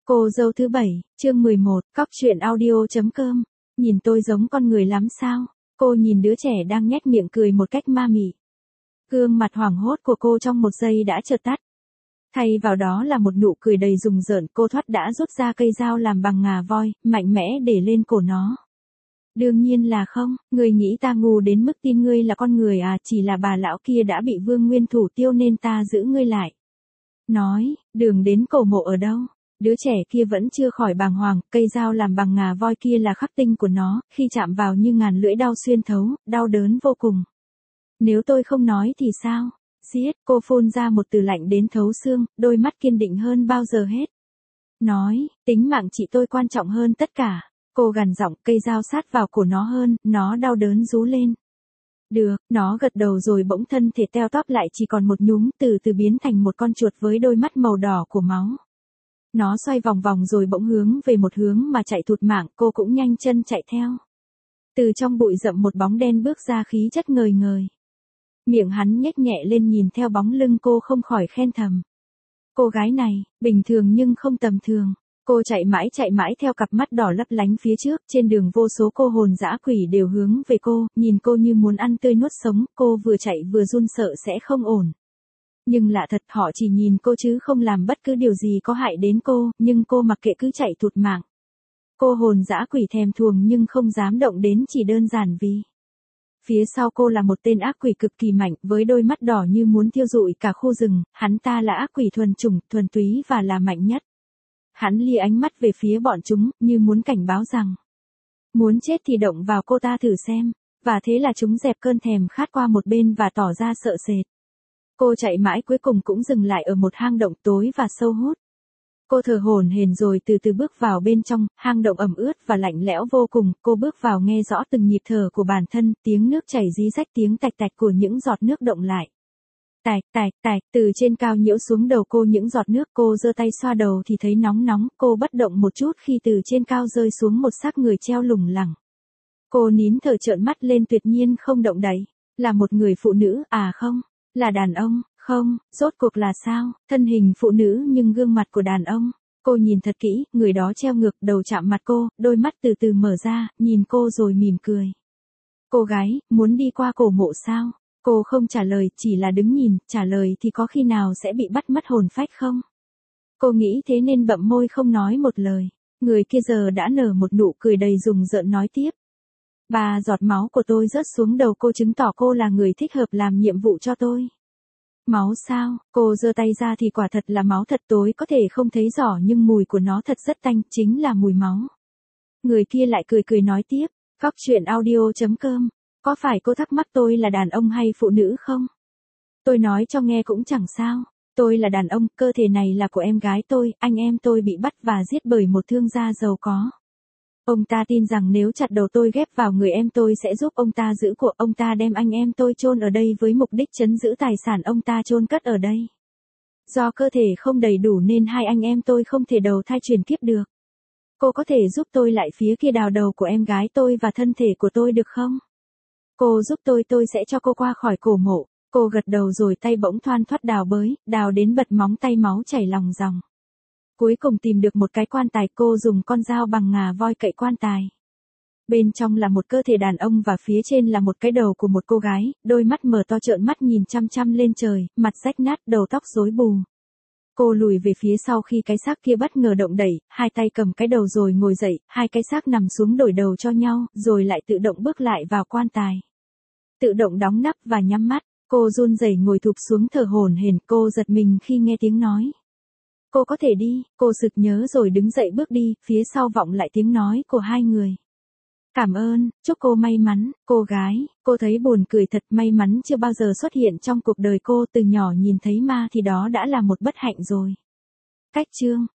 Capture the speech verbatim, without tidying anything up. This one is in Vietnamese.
Cô dâu thứ bảy, chương mười một, cóc truyện audio.com. Nhìn tôi giống con người lắm sao? Cô nhìn đứa trẻ đang nhếch miệng cười một cách ma mị. Gương mặt hoảng hốt của cô trong một giây đã chợt tắt. Thay vào đó là một nụ cười đầy rùng rợn. Cô thoát đã rút ra cây dao làm bằng ngà voi, mạnh mẽ để lên cổ nó. Đương nhiên là không, người nghĩ ta ngu đến mức tin ngươi là con người à, chỉ là bà lão kia đã bị Vương Nguyên thủ tiêu nên ta giữ ngươi lại. Nói, đường đến cổ mộ ở đâu? Đứa trẻ kia vẫn chưa khỏi bàng hoàng, cây dao làm bằng ngà voi kia là khắc tinh của nó, khi chạm vào như ngàn lưỡi đao xuyên thấu, đau đớn vô cùng. Nếu tôi không nói thì sao? Giết, cô phun ra một từ lạnh đến thấu xương, đôi mắt kiên định hơn bao giờ hết. Nói, tính mạng chị tôi quan trọng hơn tất cả. Cô gằn giọng, cây dao sát vào cổ nó hơn, nó đau đớn rú lên. Được, nó gật đầu rồi bỗng thân thể teo tóp lại chỉ còn một nhúm, từ từ biến thành một con chuột với đôi mắt màu đỏ của máu. Nó xoay vòng vòng rồi bỗng hướng về một hướng mà chạy thụt mạng, cô cũng nhanh chân chạy theo. Từ trong bụi rậm một bóng đen bước ra khí chất ngời ngời. Miệng hắn nhếch nhẹ lên nhìn theo bóng lưng cô không khỏi khen thầm. Cô gái này, bình thường nhưng không tầm thường. Cô chạy mãi chạy mãi theo cặp mắt đỏ lấp lánh phía trước, trên đường vô số cô hồn dã quỷ đều hướng về cô, nhìn cô như muốn ăn tươi nuốt sống, cô vừa chạy vừa run sợ sẽ không ổn. Nhưng lạ thật, họ chỉ nhìn cô chứ không làm bất cứ điều gì có hại đến cô, nhưng cô mặc kệ cứ chạy thụt mạng. Cô hồn dã quỷ thèm thuồng nhưng không dám động đến chỉ đơn giản vì phía sau cô là một tên ác quỷ cực kỳ mạnh, với đôi mắt đỏ như muốn thiêu rụi cả khu rừng, hắn ta là ác quỷ thuần chủng, thuần túy và là mạnh nhất. Hắn lia ánh mắt về phía bọn chúng, như muốn cảnh báo rằng muốn chết thì động vào cô ta thử xem, và thế là chúng dẹp cơn thèm khát qua một bên và tỏ ra sợ sệt. Cô chạy mãi cuối cùng cũng dừng lại ở một hang động tối và sâu hút. Cô thở hổn hển rồi từ từ bước vào bên trong, hang động ẩm ướt và lạnh lẽo vô cùng, cô bước vào nghe rõ từng nhịp thở của bản thân, tiếng nước chảy rí rách, tiếng tạch tạch của những giọt nước động lại. Tạch tạch tạch, từ trên cao nhiễu xuống đầu cô những giọt nước, cô giơ tay xoa đầu thì thấy nóng nóng, cô bất động một chút khi từ trên cao rơi xuống một xác người treo lủng lẳng. Cô nín thở trợn mắt lên tuyệt nhiên không động đậy, là một người phụ nữ, à không, là đàn ông, không, rốt cuộc là sao, thân hình phụ nữ nhưng gương mặt của đàn ông. Cô nhìn thật kỹ, người đó treo ngược đầu chạm mặt cô, đôi mắt từ từ mở ra, nhìn cô rồi mỉm cười. Cô gái, muốn đi qua cổ mộ sao? Cô không trả lời, chỉ là đứng nhìn, trả lời thì có khi nào sẽ bị bắt mất hồn phách không? Cô nghĩ thế nên bậm môi không nói một lời. Người kia giờ đã nở một nụ cười đầy rùng rợn nói tiếp. Ba giọt máu của tôi rớt xuống đầu cô chứng tỏ cô là người thích hợp làm nhiệm vụ cho tôi. Máu sao? Cô giơ tay ra thì quả thật là máu thật, tối có thể không thấy rõ nhưng mùi của nó thật rất tanh, chính là mùi máu. Người kia lại cười cười nói tiếp, cóc truyện audio.com. Có phải cô thắc mắc tôi là đàn ông hay phụ nữ không? Tôi nói cho nghe cũng chẳng sao. Tôi là đàn ông, cơ thể này là của em gái tôi, anh em tôi bị bắt và giết bởi một thương gia giàu có. Ông ta tin rằng nếu chặt đầu tôi ghép vào người em tôi sẽ giúp ông ta giữ của, ông ta đem anh em tôi chôn ở đây với mục đích trấn giữ tài sản ông ta chôn cất ở đây. Do cơ thể không đầy đủ nên hai anh em tôi không thể đầu thai chuyển kiếp được. Cô có thể giúp tôi lại phía kia đào đầu của em gái tôi và thân thể của tôi được không? Cô giúp tôi tôi sẽ cho cô qua khỏi cổ mộ. Cô gật đầu rồi tay bỗng thoăn thoắt đào bới, đào đến bật móng tay máu chảy lòng ròng. Cuối cùng tìm được một cái quan tài, cô dùng con dao bằng ngà voi cậy quan tài. Bên trong là một cơ thể đàn ông và phía trên là một cái đầu của một cô gái, đôi mắt mở to trợn mắt nhìn chăm chăm lên trời, mặt rách nát, đầu tóc rối bù. Cô lùi về phía sau khi cái xác kia bất ngờ động đẩy, hai tay cầm cái đầu rồi ngồi dậy, hai cái xác nằm xuống đổi đầu cho nhau, rồi lại tự động bước lại vào quan tài. Tự động đóng nắp và nhắm mắt, cô run rẩy ngồi thụp xuống thở hổn hển, cô giật mình khi nghe tiếng nói. Cô có thể đi, cô sực nhớ rồi đứng dậy bước đi, phía sau vọng lại tiếng nói của hai người. Cảm ơn, chúc cô may mắn, cô gái, cô thấy buồn cười thật, may mắn chưa bao giờ xuất hiện trong cuộc đời cô, từ nhỏ nhìn thấy ma thì đó đã là một bất hạnh rồi. Cách chương